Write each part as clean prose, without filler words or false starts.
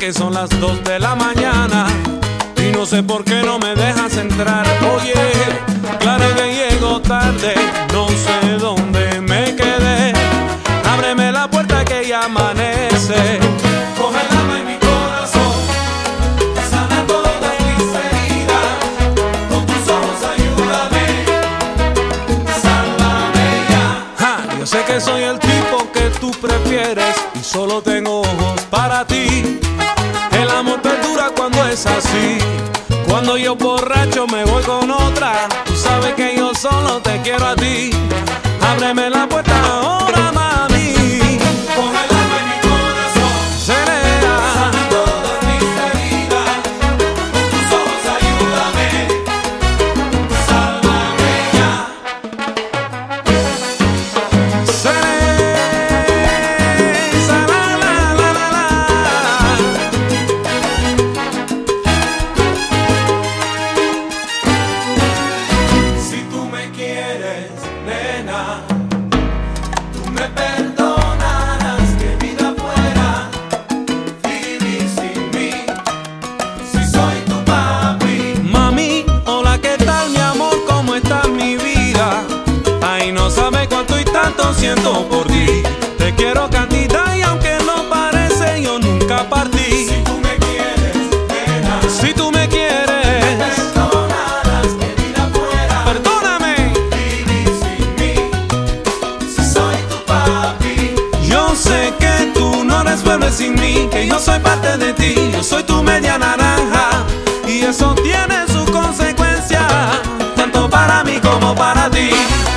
que son las 2 de la mañana y no sé por qué no me dejas entrar. Oye, claro que llego tarde, no sé dónde me quedé. Ábreme la puerta que ya amanece. Coge el alma en mi corazón, sana todas mis heridas. Con tus ojos ayúdame, sálvame ya. Ja, yo sé que soy el tipo que tú prefieres y solo tengo ojos para ti. El amor perdura cuando es así. Cuando yo borracho me voy con otra, tú sabes que yo solo te quiero a ti. Ábreme la puerta ahora, mami. Pon el alma en mi corazón, serena, sana todas mis heridas. Con tus ojos ayúdame, sálvame ya. Si tú me quieres, nena, tú me perdonarás. Que vida fuera vivir sin mí, si soy tu papi. Mami, hola, ¿qué tal, mi amor? ¿Cómo está mi vida? Ay, no sabes cuánto y tanto siento por ti. Te quiero cantidad y aunque no parece, yo nunca partí. Si tú me quieres, nena, si tú me quieres, perdonarás. Que vida fuera, perdóname, vivir sin mí, si soy tu papi. Yo sé que tú no resuelves sin mí, que yo soy parte de ti. Yo soy tu media naranja y eso tiene su consecuencia, tanto para mí como para ti.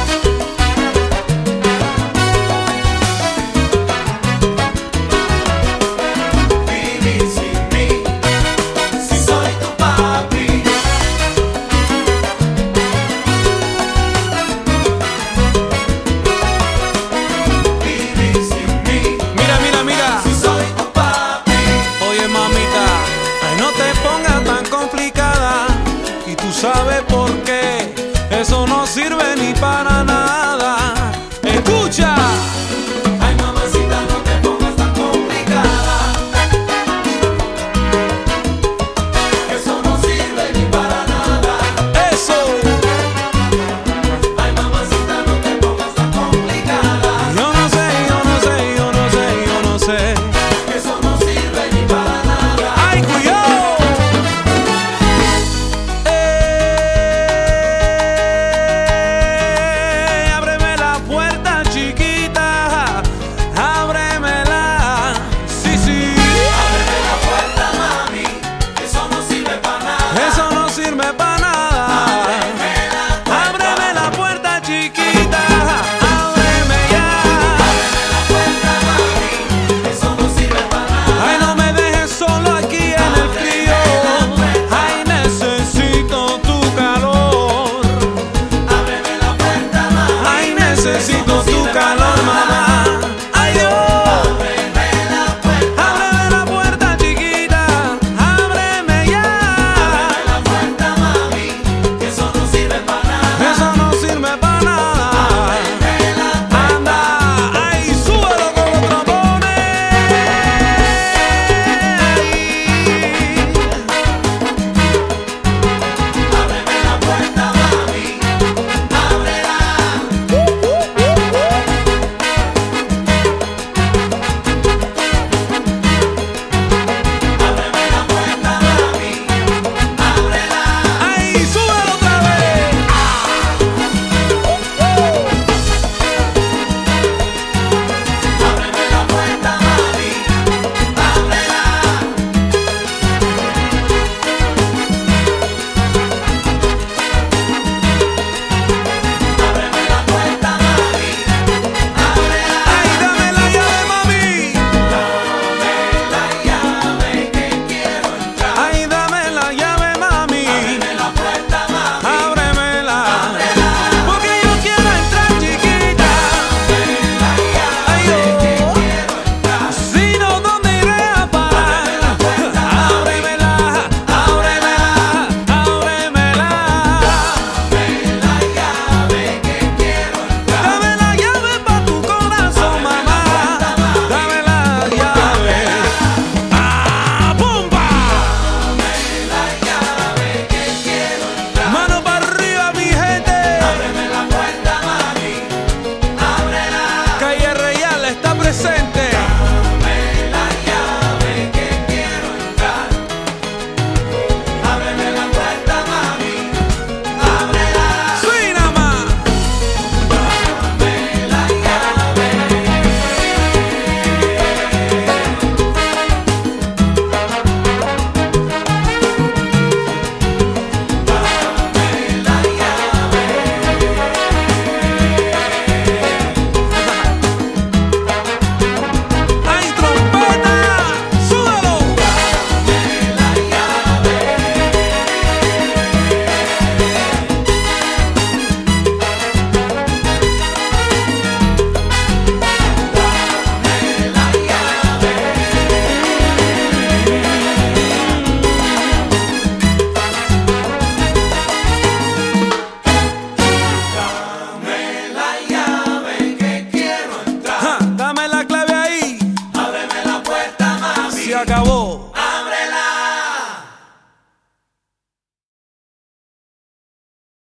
Vivir sin mí, si soy tu papi. Vivir sin mí, mira, mira, mira, si soy tu papi. Oye, mamita, ay, no te pongas tan complicada. Y tú sabes por qué, eso no sirve ni para nada. Escucha.